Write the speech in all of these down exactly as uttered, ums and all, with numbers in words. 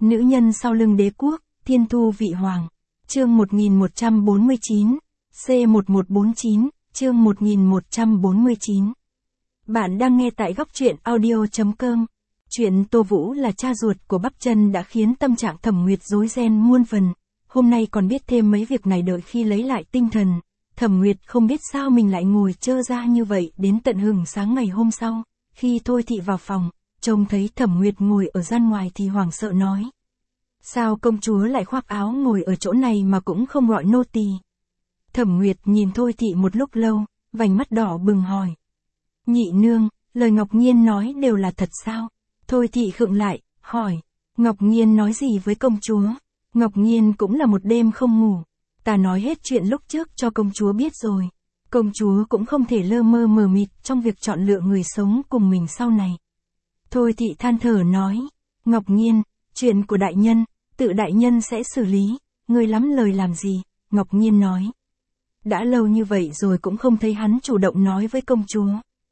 Nữ nhân sau lưng đế quốc, thiên thu vị hoàng. Chương một nghìn một trăm bốn mươi chín, C một một bốn chín, chương một nghìn một trăm bốn mươi chín. Bạn đang nghe tại góc truyện audio chấm com. Chuyện Tô Vũ là cha ruột của Bắp Chân đã khiến tâm trạng Thẩm Nguyệt rối ren muôn phần. Hôm nay còn biết thêm mấy việc này, đợi khi lấy lại tinh thần. Thẩm Nguyệt không biết sao mình lại ngồi trơ ra như vậy đến tận hừng sáng ngày hôm sau. Khi Thôi Thị vào phòng, trông thấy Thẩm Nguyệt ngồi ở gian ngoài thì hoảng sợ nói. Sao công chúa lại khoác áo ngồi ở chỗ này mà cũng không gọi nô tỳ? Thẩm Nguyệt nhìn Thôi Thị một lúc lâu, vành mắt đỏ bừng hỏi. Nhị nương, lời Ngọc Nhiên nói đều là thật sao? Thôi Thị khựng lại, hỏi. Ngọc Nhiên nói gì với công chúa? Ngọc Nhiên cũng là một đêm không ngủ. Ta nói hết chuyện lúc trước cho công chúa biết rồi. Công chúa cũng không thể lơ mơ mờ mịt trong việc chọn lựa người sống cùng mình sau này. Thôi Thị than thở nói. Ngọc Nhiên, chuyện của đại nhân, tự đại nhân sẽ xử lý, ngươi lắm lời làm gì? Ngọc Nhiên nói. Đã lâu như vậy rồi cũng không thấy hắn chủ động nói với công chúa.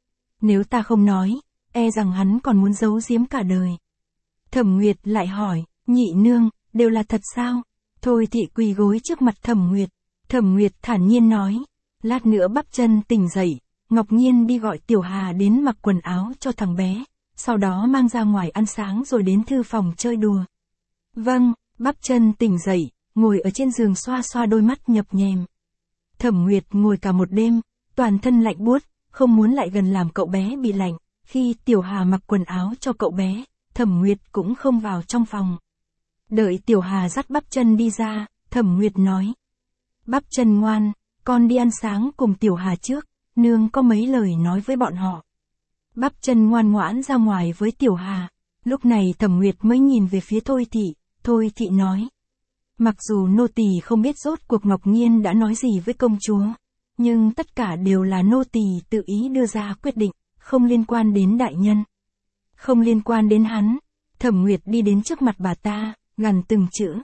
Nếu ta không nói, e rằng hắn còn muốn giấu giếm cả đời. Thẩm Nguyệt lại hỏi, nhị nương, đều là thật sao? Thôi Thị quỳ gối trước mặt Thẩm Nguyệt. Thẩm Nguyệt thản nhiên nói, lát nữa Bắp Chân tỉnh dậy, Ngọc Nhiên đi gọi Tiểu Hà đến mặc quần áo cho thằng bé, sau đó mang ra ngoài ăn sáng rồi đến thư phòng chơi đùa. Vâng, Bắp Chân tỉnh dậy, ngồi ở trên giường xoa xoa đôi mắt nhập nhèm. Thẩm Nguyệt ngồi cả một đêm, toàn thân lạnh buốt, không muốn lại gần làm cậu bé bị lạnh. Khi Tiểu Hà mặc quần áo cho cậu bé, Thẩm Nguyệt cũng không vào trong phòng. Đợi Tiểu Hà dắt Bắp Chân đi ra, Thẩm Nguyệt nói. Bắp Chân ngoan, con đi ăn sáng cùng Tiểu Hà trước, nương có mấy lời nói với bọn họ. Bắp Chân ngoan ngoãn ra ngoài với Tiểu Hà. Lúc này Thẩm Nguyệt mới nhìn về phía Thôi Thị. Thôi Thị nói. Mặc dù nô tỳ không biết rốt cuộc Ngọc Nhiên đã nói gì với công chúa, nhưng tất cả đều là nô tỳ tự ý đưa ra quyết định, không liên quan đến đại nhân. Không liên quan đến hắn. Thẩm Nguyệt đi đến trước mặt bà ta, gằn từng chữ.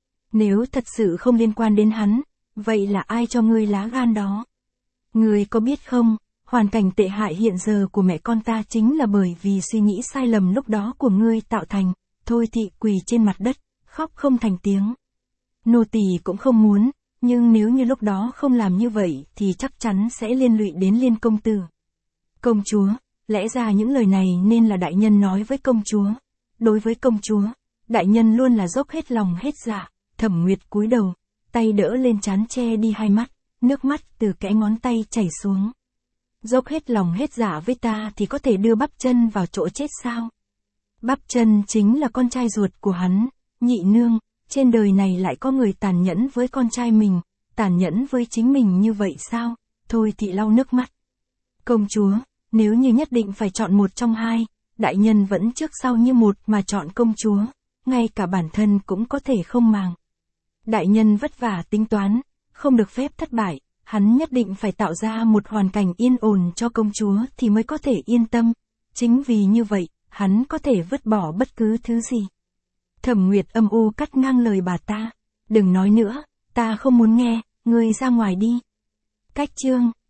Nếu thật sự không liên quan đến hắn, vậy là ai cho ngươi lá gan đó? Ngươi có biết không, hoàn cảnh tệ hại hiện giờ của mẹ con ta chính là bởi vì suy nghĩ sai lầm lúc đó của ngươi tạo thành. Thôi Thị quỳ trên mặt đất, khóc không thành tiếng. Nô tỳ cũng không muốn, nhưng nếu như lúc đó không làm như vậy thì chắc chắn sẽ liên lụy đến Liên công tử. Công chúa, lẽ ra những lời này nên là đại nhân nói với công chúa. Đối với công chúa, đại nhân luôn là dốc hết lòng hết dạ. Thẩm Nguyệt cúi đầu, tay đỡ lên trán che đi hai mắt, nước mắt từ kẽ ngón tay chảy xuống. Dốc hết lòng hết dạ với ta thì có thể đưa Bắp Chân vào chỗ chết sao? Bắp Chân chính là con trai ruột của hắn. Nhị nương, trên đời này lại có người tàn nhẫn với con trai mình, tàn nhẫn với chính mình như vậy sao? Thôi Thị lau nước mắt. Công chúa, nếu như nhất định phải chọn một trong hai, đại nhân vẫn trước sau như một mà chọn công chúa, ngay cả bản thân cũng có thể không màng. Đại nhân vất vả tính toán, không được phép thất bại, hắn nhất định phải tạo ra một hoàn cảnh yên ổn cho công chúa thì mới có thể yên tâm. Chính vì như vậy, hắn có thể vứt bỏ bất cứ thứ gì. Thẩm Nguyệt âm u cắt ngang lời bà ta. Đừng nói nữa, ta không muốn nghe, ngươi ra ngoài đi. Cách chương